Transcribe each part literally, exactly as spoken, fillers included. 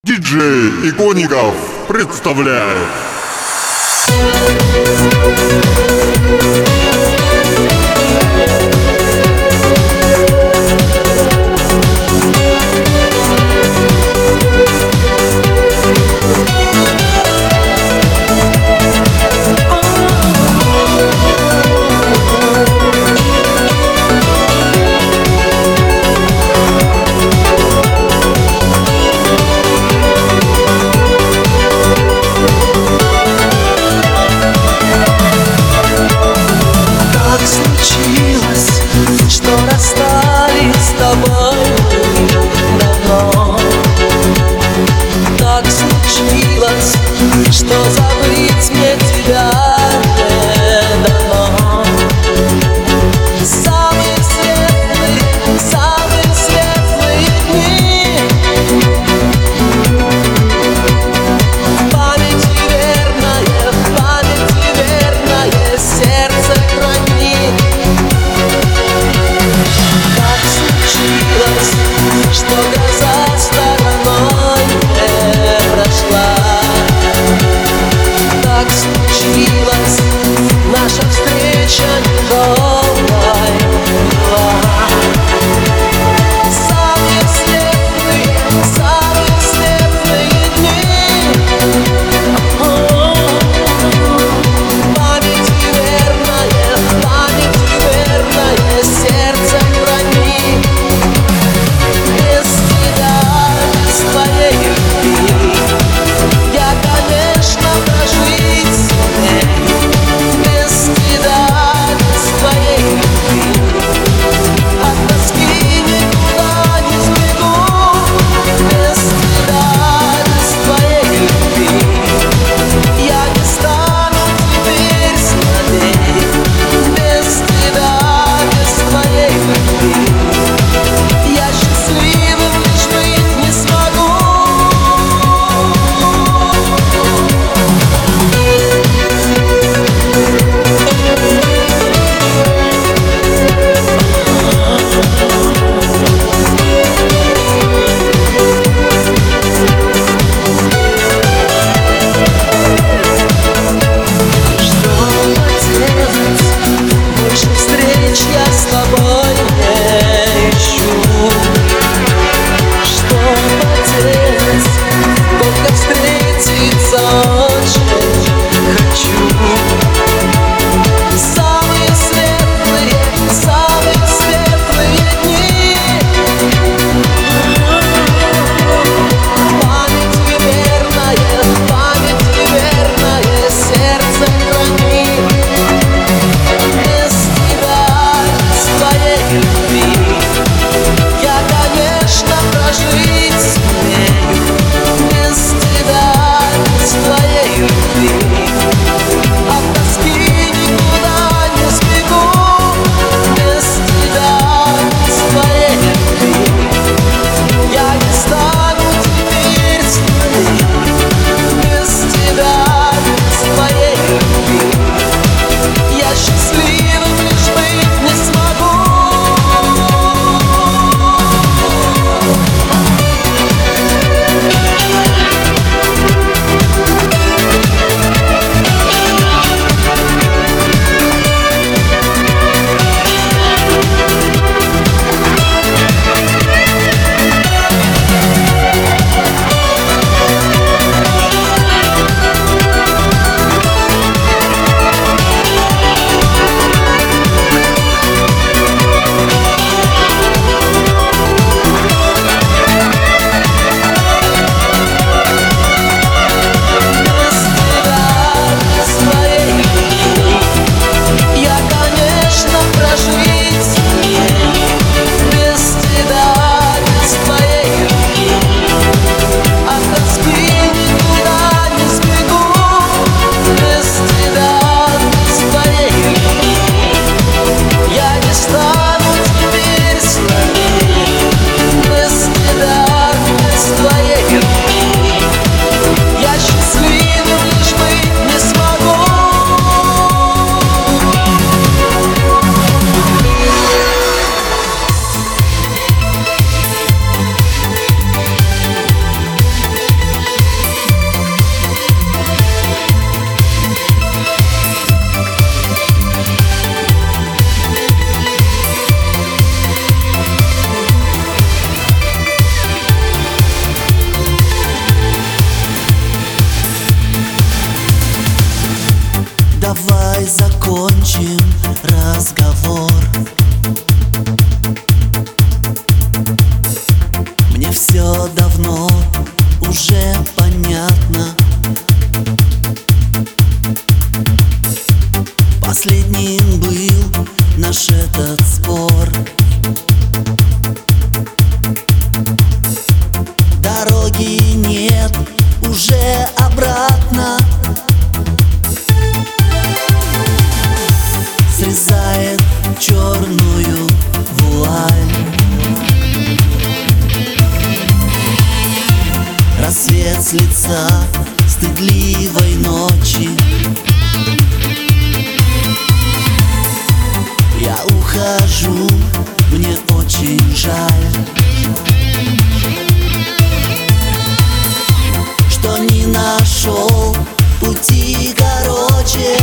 Диджей Иконников представляет. Что расстались с тобой давно. Так случилось, что забыть мне тебя не дано. Самые светлые, самые светлые дни в памяти верное, в памяти верное сердце хранит. Что гроза стороной не прошла. Так разговор. Мне все давно уже понятно. Последним был наш этот спор. Дороги нет уже обратно. Срезает черную вуаль. Рассвет с лица стыдливой ночи. Я ухожу, мне очень жаль, что не нашел пути короче.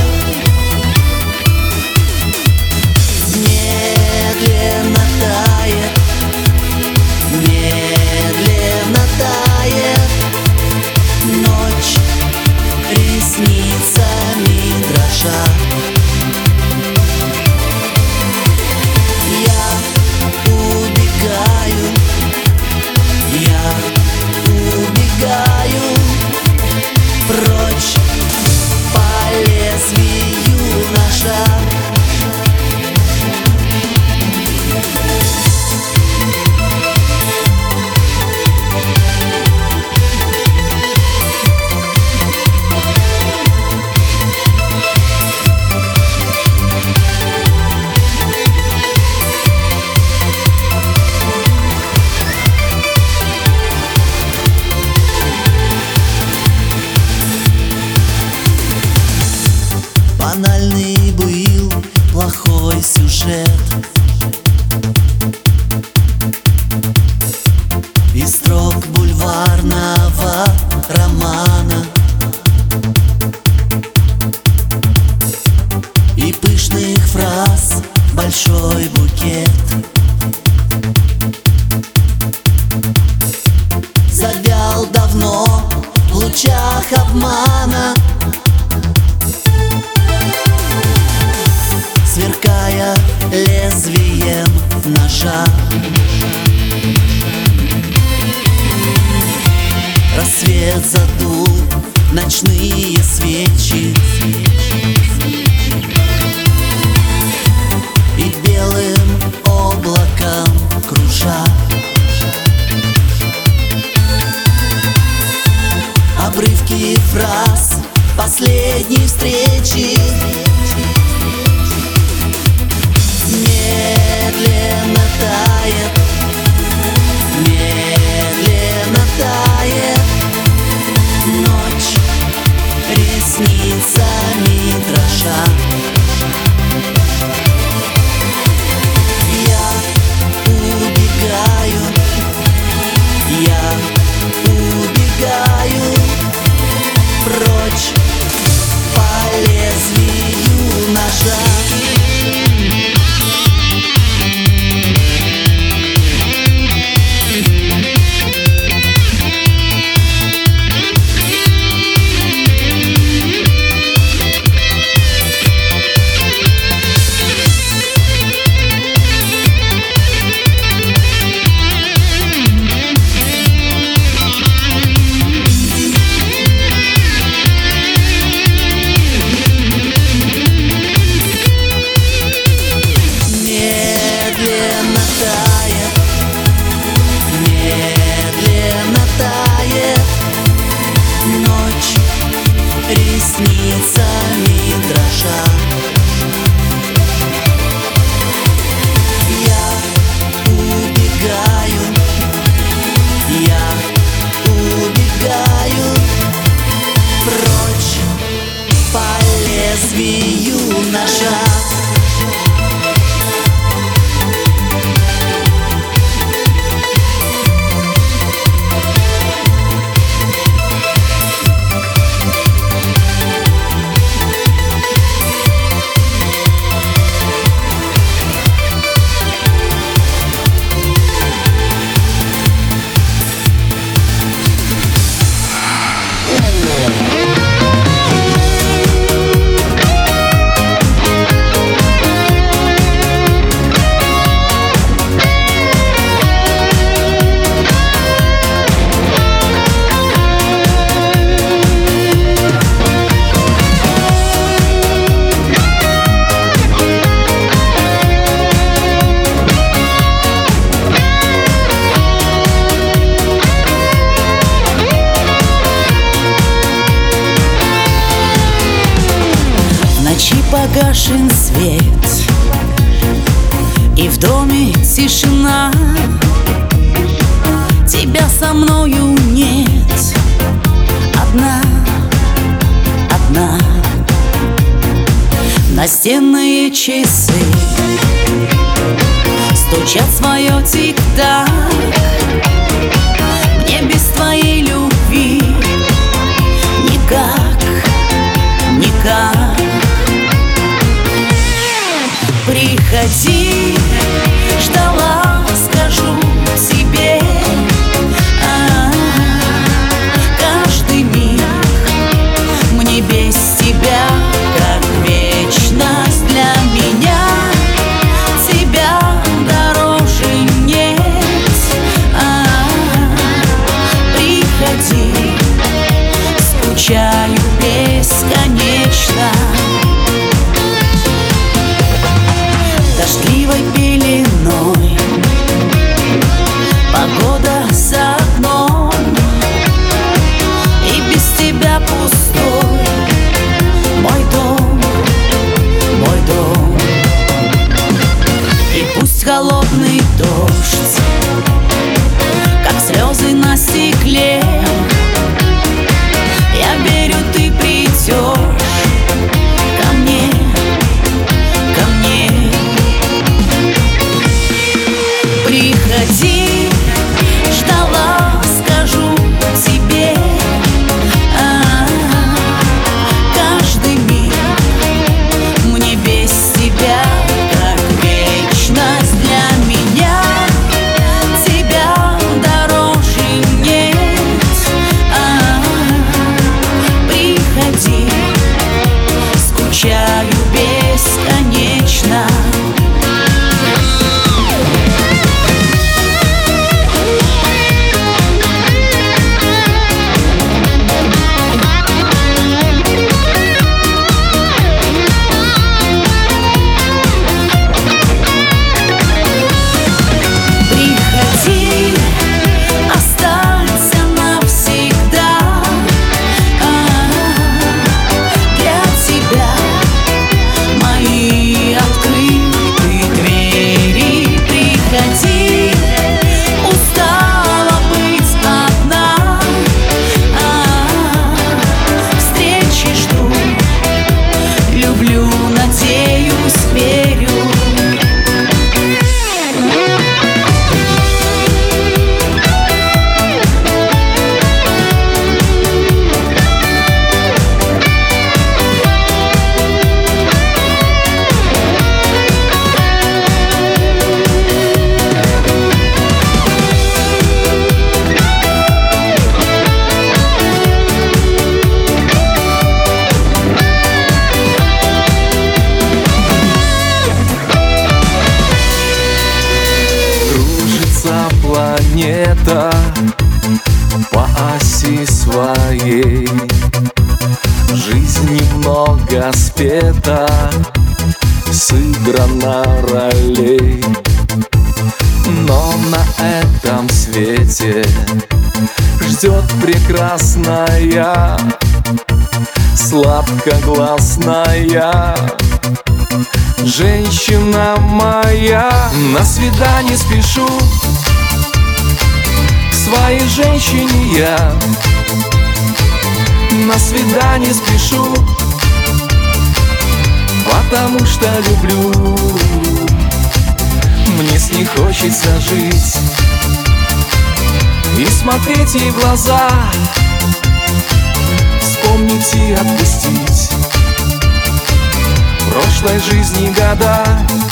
Медленно тает, медленно тает ночь, ресницами дрожа. Я убегаю, я убегаю прочь по лезвию ножа. Банальный был плохой сюжет из строк бульварного романа и пышных фраз большой букет. Завял давно в лучах обмана, сверкая лезвием ножа. Рассвет задул ночные свечи, и белым облаком кружа обрывки фраз последней встречи. Медленно тает, медленно тает ночь, ресницами дрожа. Я убегаю, я убегаю прочь по лезвию погашен свет, и в доме тишина. Тебя со мною нет, одна, одна. Настенные часы стучат свое тик-так. Мне без твоей любви никак, никак. Приходи, ждала, скажу тебе. Каждый миг мне без тебя как вечность. Для меня тебя дороже нет. Приходи, скучаю бесконечно. Дождливой пеленой погода за окном, и без тебя пустой мой дом, мой дом. И пусть холодный дождь, как слезы на стекле, я верю, ты придешь ко мне, ко мне. Приходи, ждала, скажу тебе. Каждый миг мне без тебя как вечность. Для меня тебя дороже нет. Приходи, скучаю бесконечно. Планета по оси своей, жизнь немного спета, сыграна ролей. Но на этом свете ждет прекрасная, сладкогласная женщина моя. На свидание спешу к своей женщине я, на свидание спешу, потому что люблю. Мне с ней хочется жить и смотреть ей в глаза, вспомнить и отпустить прошлой жизни года.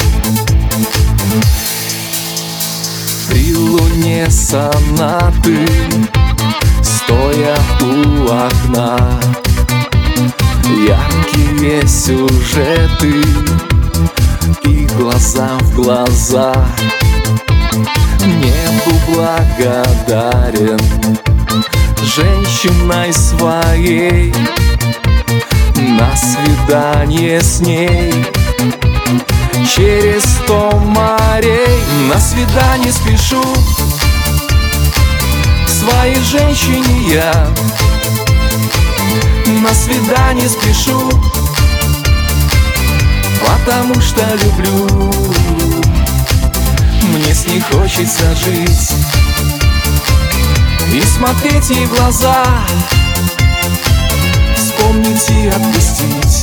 При луне сонаты, стоя у окна, яркие сюжеты и глаза в глаза. Небу благодарен женщиной своей, на свидание с ней через сто морей. На свидание спешу к своей женщине я, на свидание спешу, потому что люблю. Мне с ней хочется жить и смотреть ей в глаза, вспомнить и отпустить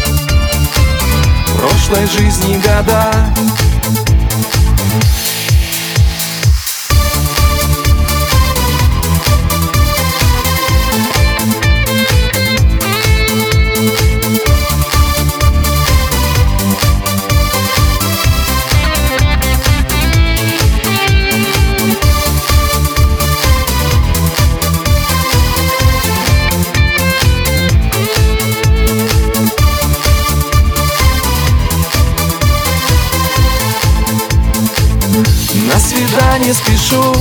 прошлой жизни года. На свидание спешу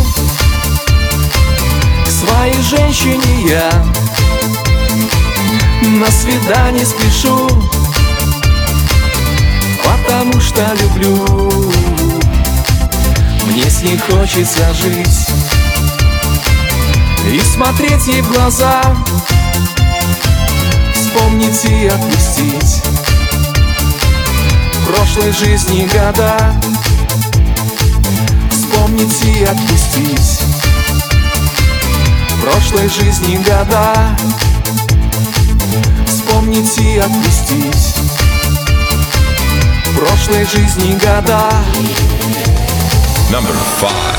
к своей женщине я. На свидание спешу, потому что люблю. Мне с ней хочется жить и смотреть ей в глаза, вспомнить и отпустить прошлой жизни года. Вспомнить и отпустить прошлой жизни года. Вспомнить и отпустить прошлой жизни года. Number five.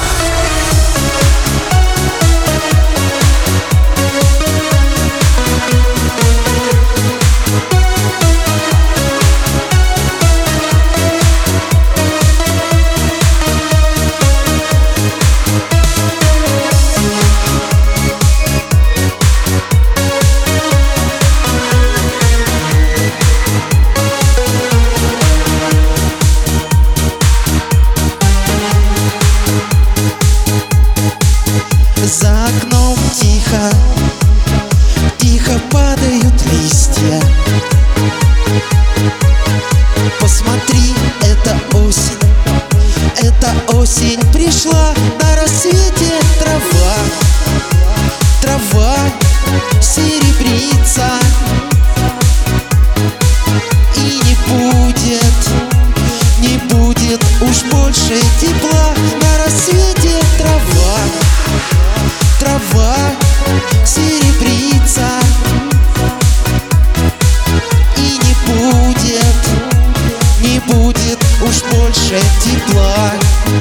За окном тихо, тихо падают листья. Посмотри, это осень, это осень пришла. На рассвете трава, трава серебрится. И не будет, не будет уж больше тепла. На рассвете трава, трава серебрится. И не будет, не будет уж больше тепла.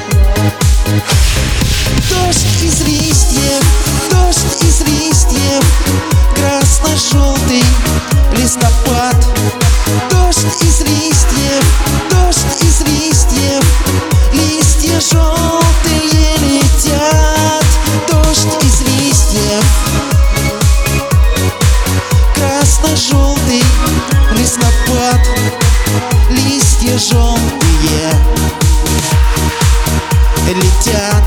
Дождь из листьев, дождь из листьев, красно-желтый листопад. Дождь из листьев, дождь из листьев, листья желтые летят. Дождь из листьев, красно-желтый листопад, листья желтые летят.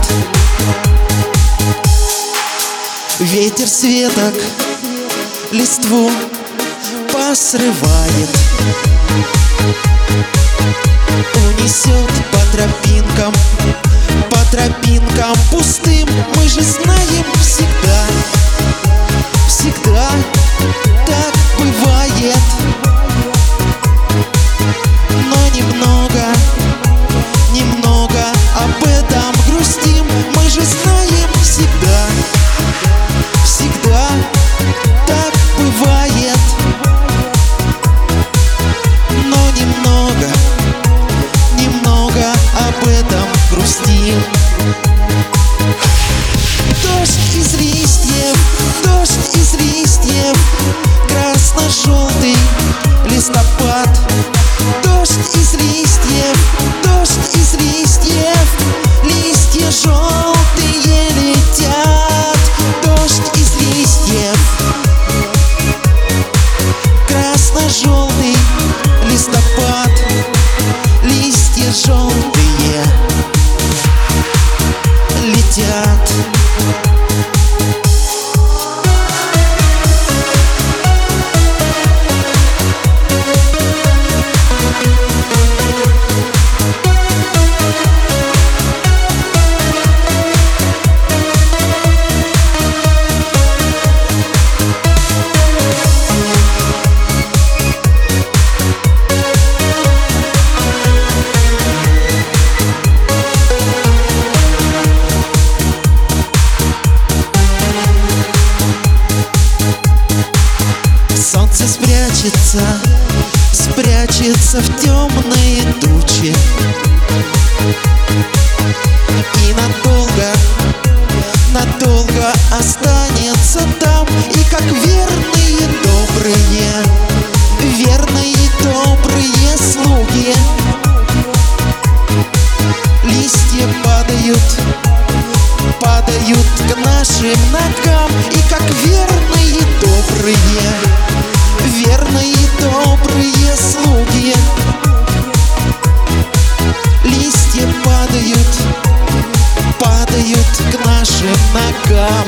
Ветер с веток листву посрывает, унесет по тропинкам, по тропинкам пустым. Мы же знаем всегда, всегда так бывает. Но немного, немного об этом грустим. Мы же знаем всегда, всегда так бывает. Но немного, немного об этом грустим. Дождь из листьев, спрячется, спрячется в темные тучи и надолго, надолго останется там. И как верные, добрые, верные, добрые слуги, листья падают, падают к нашим ногам. И как верные, добрые, верные, добрые слуги, листья падают, падают к нашим ногам.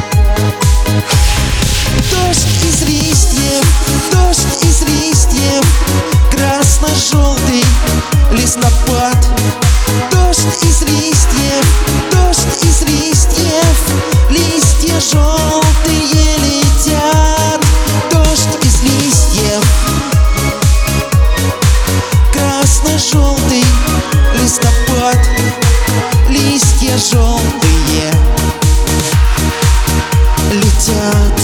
Дождь из листьев, дождь из листьев, красно-желтый листопад. Дождь из листьев, дождь из листьев, листья желтые летят. Дождь из листьев, красно-желтый листопад, листья желтые летят.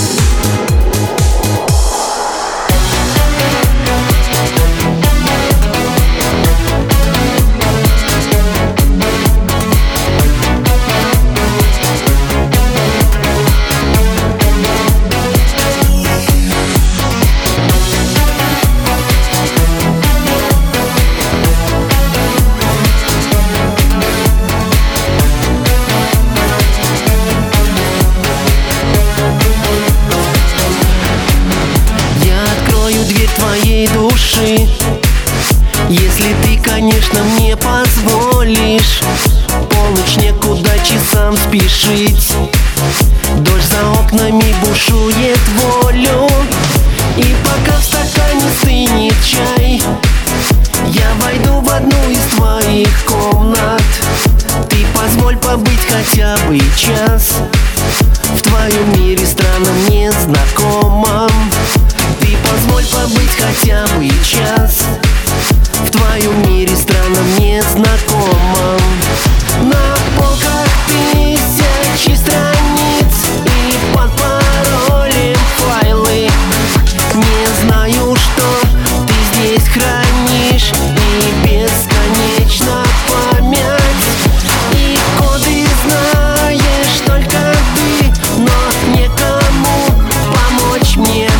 Твоей души, если ты, конечно, мне позволишь. Полночь, некуда часам спешить, дождь за окнами бушует волю. И пока в стакане стынет чай, я войду в одну из твоих комнат. Ты позволь побыть хотя бы час в твоем мире странном, незнакомом. Ты позволь побыть хотя бы час в твоем мире странном, незнакомом. На полках тысячи страниц и под паролем файлы. Не знаю, что ты здесь хранишь, и бесконечно память. И коды знаешь только ты, но некому помочь мне.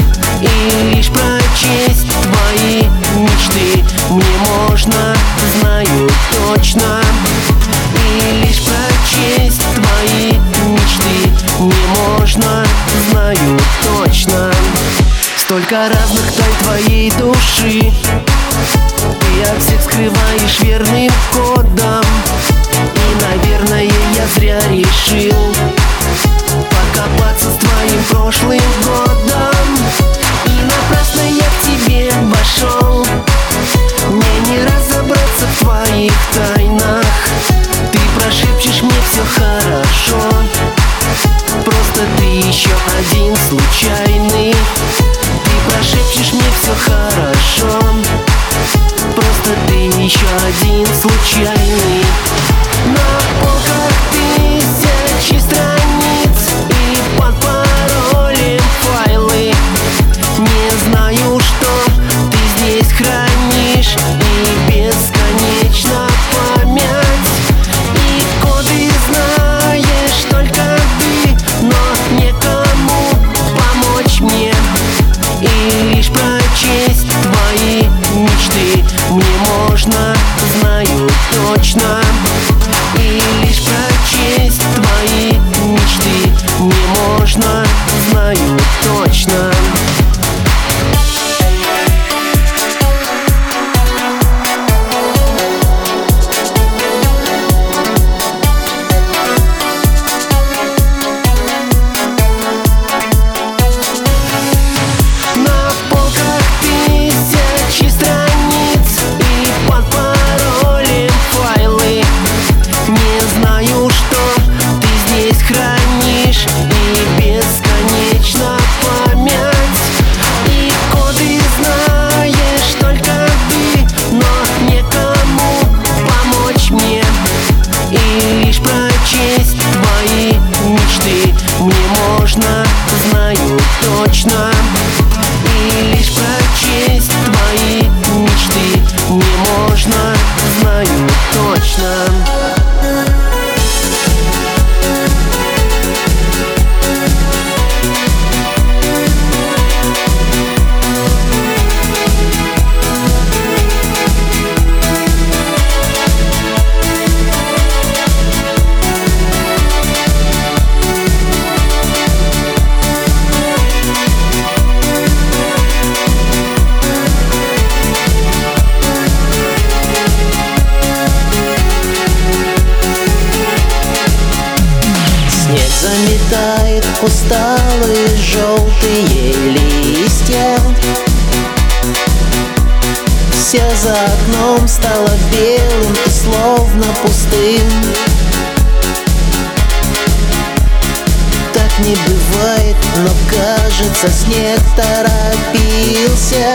И лишь прочесть твои мечты мне можно, знаю точно. И лишь прочесть твои мечты мне можно, знаю точно. Столько разных тайн твоей души ты от всех скрываешь верным кодом. И, наверное, я зря решил покопаться с твоим прошлым годом. И напрасно я к тебе вошел, мне не разобраться в твоих тайнах. Ты прошепчешь мне все хорошо, просто ты еще один случайный. Ты прошепчешь мне все хорошо, просто ты еще один случайный. На полках тысячи страниц и под паролем файлы. Не знаю, что ты здесь хранишь, и бесконечно память. И коды знаешь только ты, но некому помочь усталые желтые листья. Все за окном стало белым и словно пустым. Так не бывает, но кажется, снег торопился.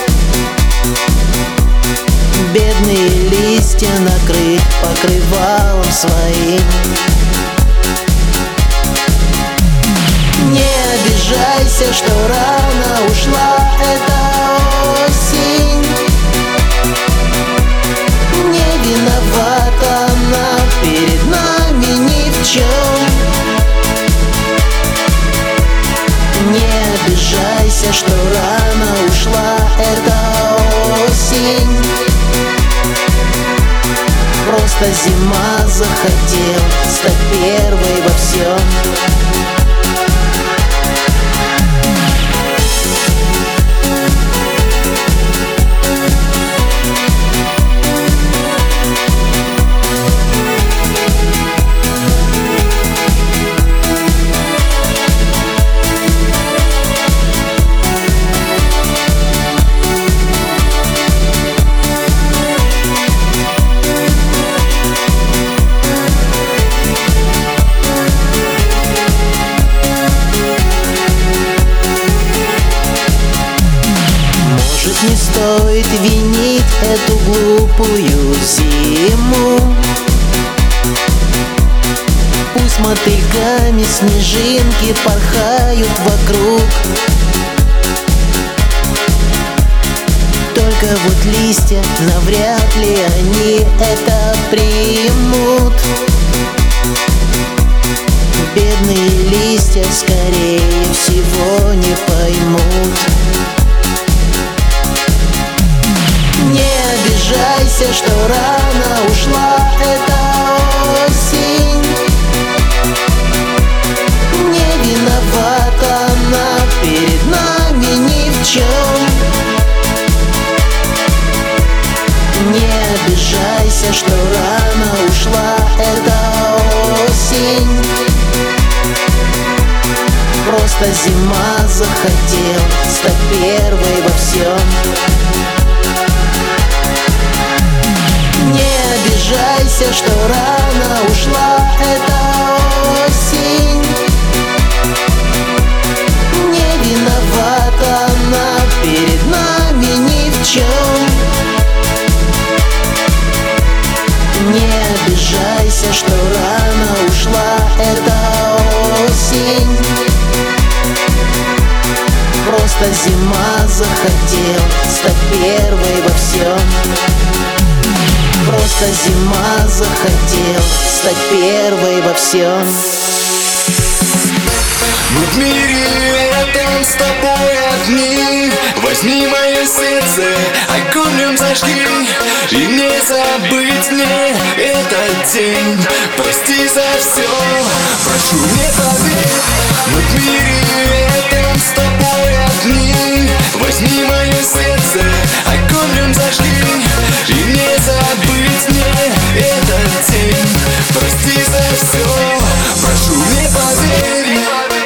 Бедные листья накрыть покрывалом своим. Не обижайся, что рано ушла эта осень. Не виновата она перед нами ни в чем. Не обижайся, что рано ушла эта осень. Просто зима захотела стать первой во всем. Не стоит винить эту глупую зиму. Пусть мотыльками снежинки порхают вокруг. Только вот листья, навряд ли они это примут. Бедные листья, скорее всего, не поймут. Не обижайся, что рано ушла эта осень. Не виновата она перед нами ни в чем. Не обижайся, что рано ушла эта осень. Просто зима захотела стать первой во всем. Не обижайся, что рано ушла эта осень. Не виновата она перед нами ни в чем. Не обижайся, что рано ушла эта осень. Просто зима захотела стать первой во всем. Просто зима захотела стать первой во всем. Мы в мире этом с тобой одни. Возьми мое сердце, огонь зажги. И не забыть мне этот день. Прости за все, прошу, не поверь. Мы в мире этом с тобой одни. Возьми мое сердце, огонь зажги. И не забыть мне этот день. Прости за все, прошу, не поверь.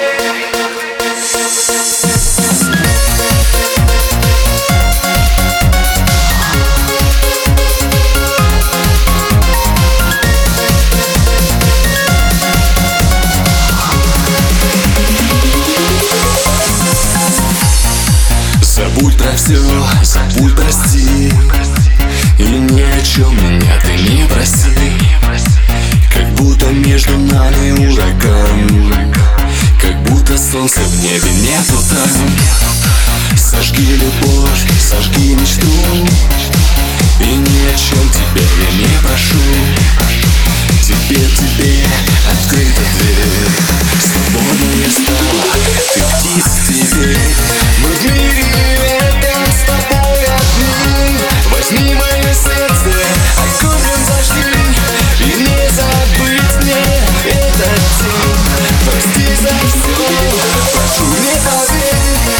Забудь про все, забудь, прости. И ни о чем меня ты не проси. Как будто между нами ураган. Как будто солнца в небе нету там. Сожги любовь, сожги мечту. И ни о чем тебя я не прошу. Теперь тебе открыта дверь. Свободная стала, ты птица теперь. Мы в мире этом с тобой одни. Возьми мое сердце, огонь зажги. И не забыть мне этот день. Прости за все, прошу, не поверь.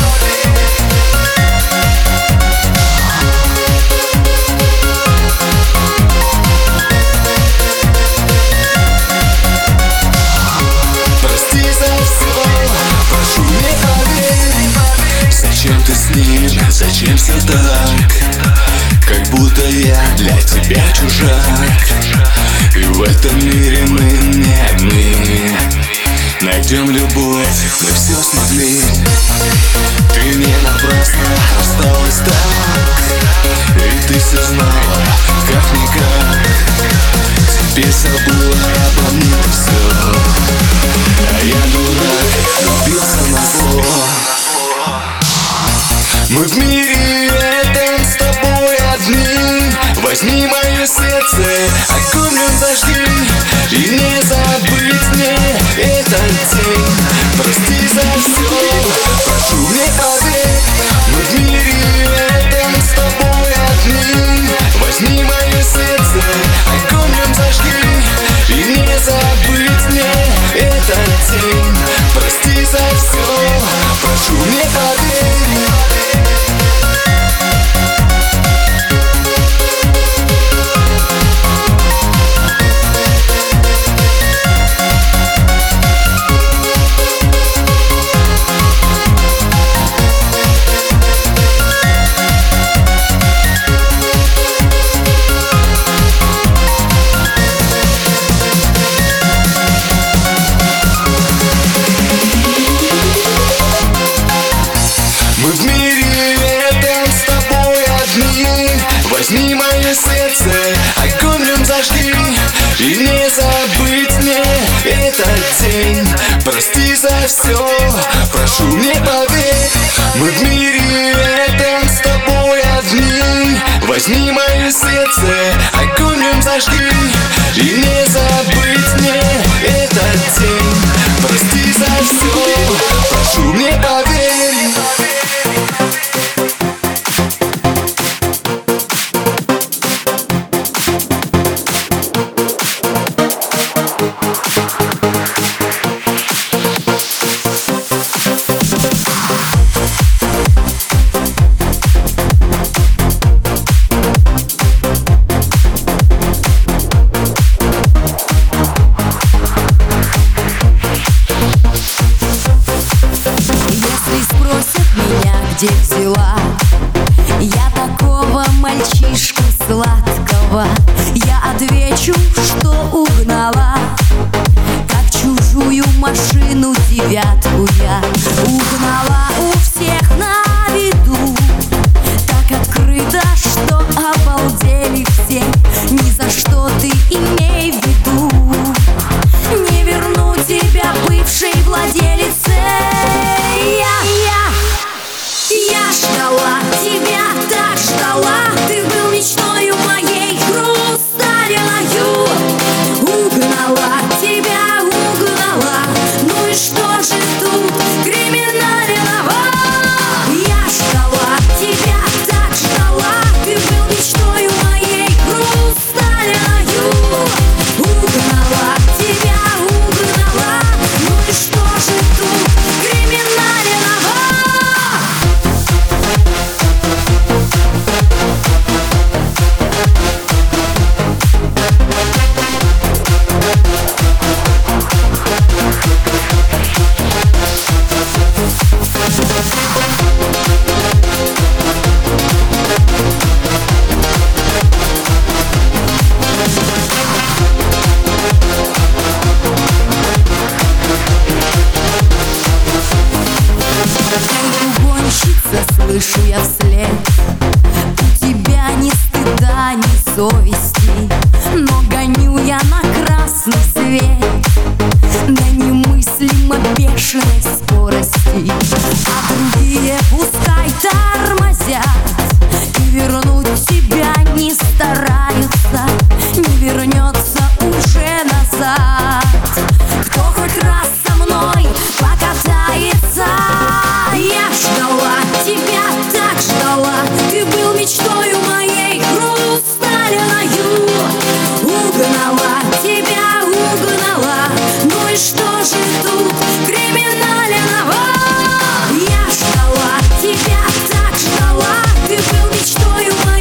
Прости за все. зачем все так? Как будто я для тебя чужак. И в этом мире мы не одни. Найдем любовь, мы все смогли. Ты не напрасно осталась так. И ты все знала, как-никак. Теперь забыла обо мне ты все. А я дурак, любился на зло. Мы в мире этом с тобой одни. Возьми мое сердце, окунем дожди. И не забыть мне этот день. Прости за все, прошу, не поверь. Мы в мире этом с тобой одни. Возьми мое сердце, окунем дожди. И не забыть мне этот день. Прости за все, прошу, не поверь. Мы в мире этом с тобой одни. Возьми мое сердце, окунем зажги. И не забыть мне этот день. Прости за все, прошу, не поверь. Мы в мире этом с тобой одни. Возьми мое сердце, окунем зажги. И не забыть мне этот день. Прости за все, прошу, не поверь. Где взяла я такого мальчишку сладкого? Я отвечу, что угнала, как чужую машину девятку я угнала у всех на виду. Так открыто, что обалдели все. Ни за что ты имей в виду. Не верну тебя бывшей владелице. Я, я Я ждала тебя, так ждала. Ты был мечтою моей, хрусталиною. Угнала тебя, угнала. Ну и что же тут криминального? Я ждала тебя, так ждала. Ты был мечтою моей, хрусталиною. Угнала тебя, угнала. Ну и что же тут криминального? Слышу я вслед: у тебя ни стыда, ни совести. Но гоню я на красный свет до немыслимо бешеной скорости. А другие пускай тормозят, и вернуть тебя не стараются. Не вернется уже назад. Кто хоть раз со мной покатается? Я ждала тебя, так ждала. Ты был мечтою моей, хрусталиною. Угнала тебя, угнала. Ну и что же тут криминального? Я ждала тебя, так ждала. Ты был мечтою моей.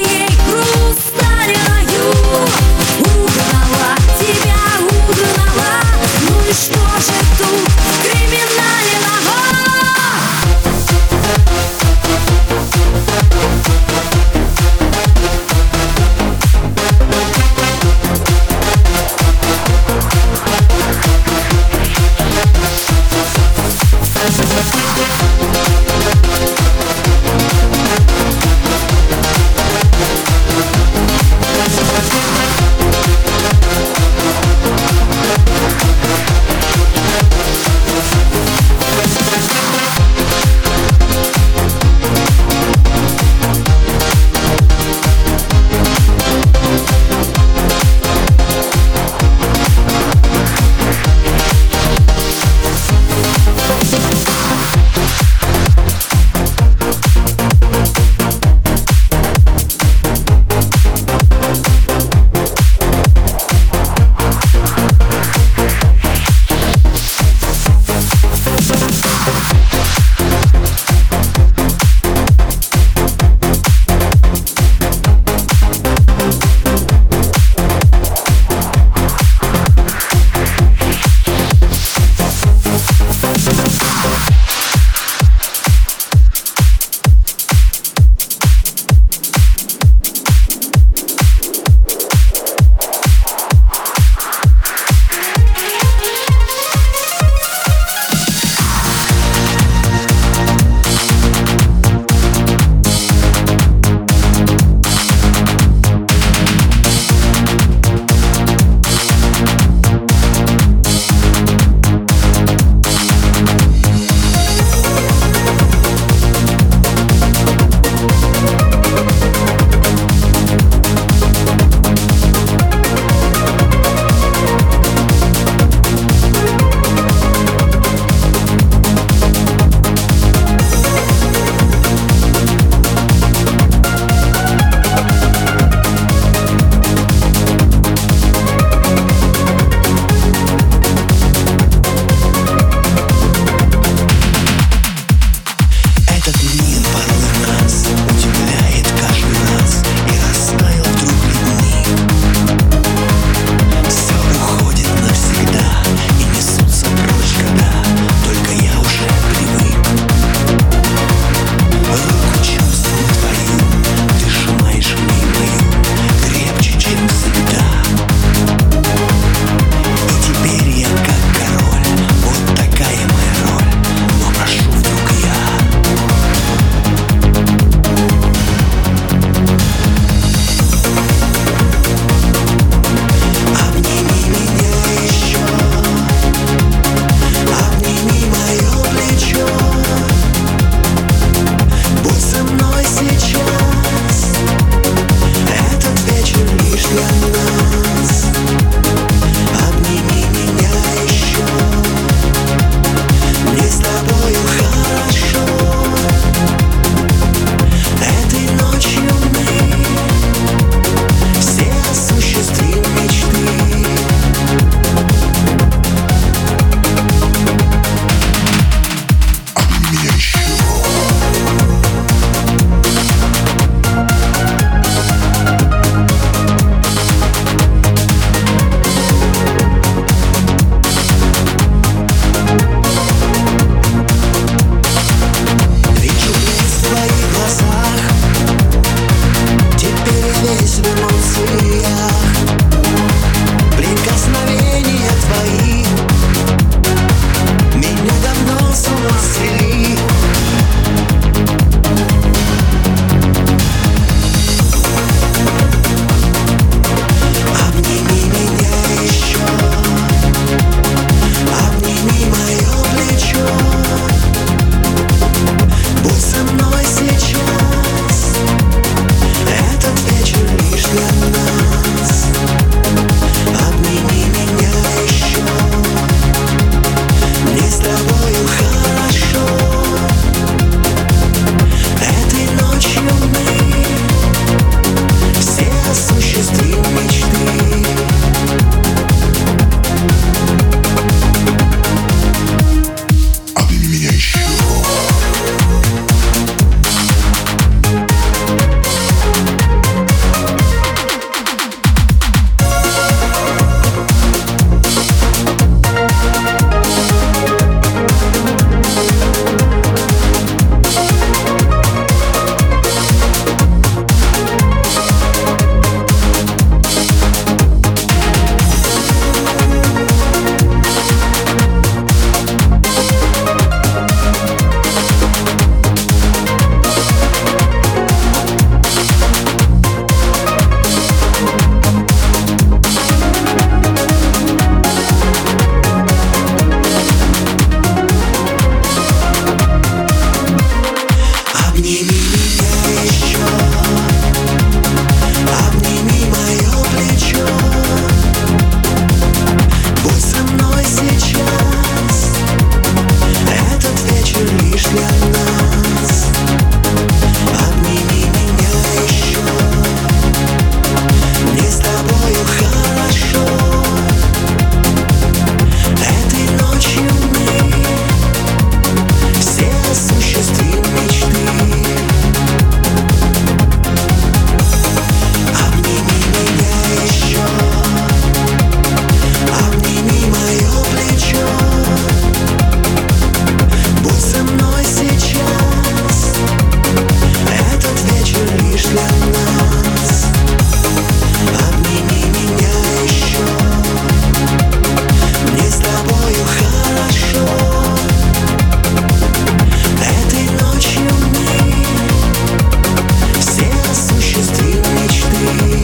меня еще. Вижу блеск в твоих глазах, теперь весь в эмоциях. Прикосновения твои меня давно с ума свели. Обними меня еще, обними мое плечо. Будь со мной сейчас, этот вечер лишь для нас. Обними меня еще, мне с тобою хорошо. Этой ночью мы все осуществим мечты. Обними меня еще. Обними меня еще, обними мое плечо. Будь со мной сейчас, этот вечер лишь для нас. Обними меня еще, мне с тобою хорошо. Этой ночью мы все осуществим мечты. Обними меня еще, обними мое плечо. Будь со мной сейчас, этот вечер лишь для нас. Обними меня еще, мне с тобою хорошо. Этой ночью мы все осуществим мечты.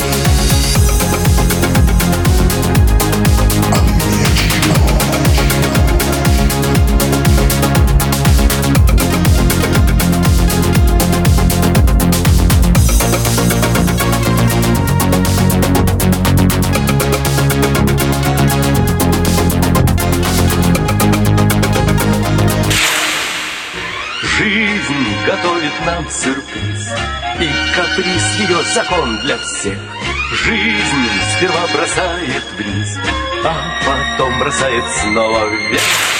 Жизнь готовит нам сюрприз, и каприз ее закон для всех. Жизнь сперва бросает вниз, а потом бросает снова вверх.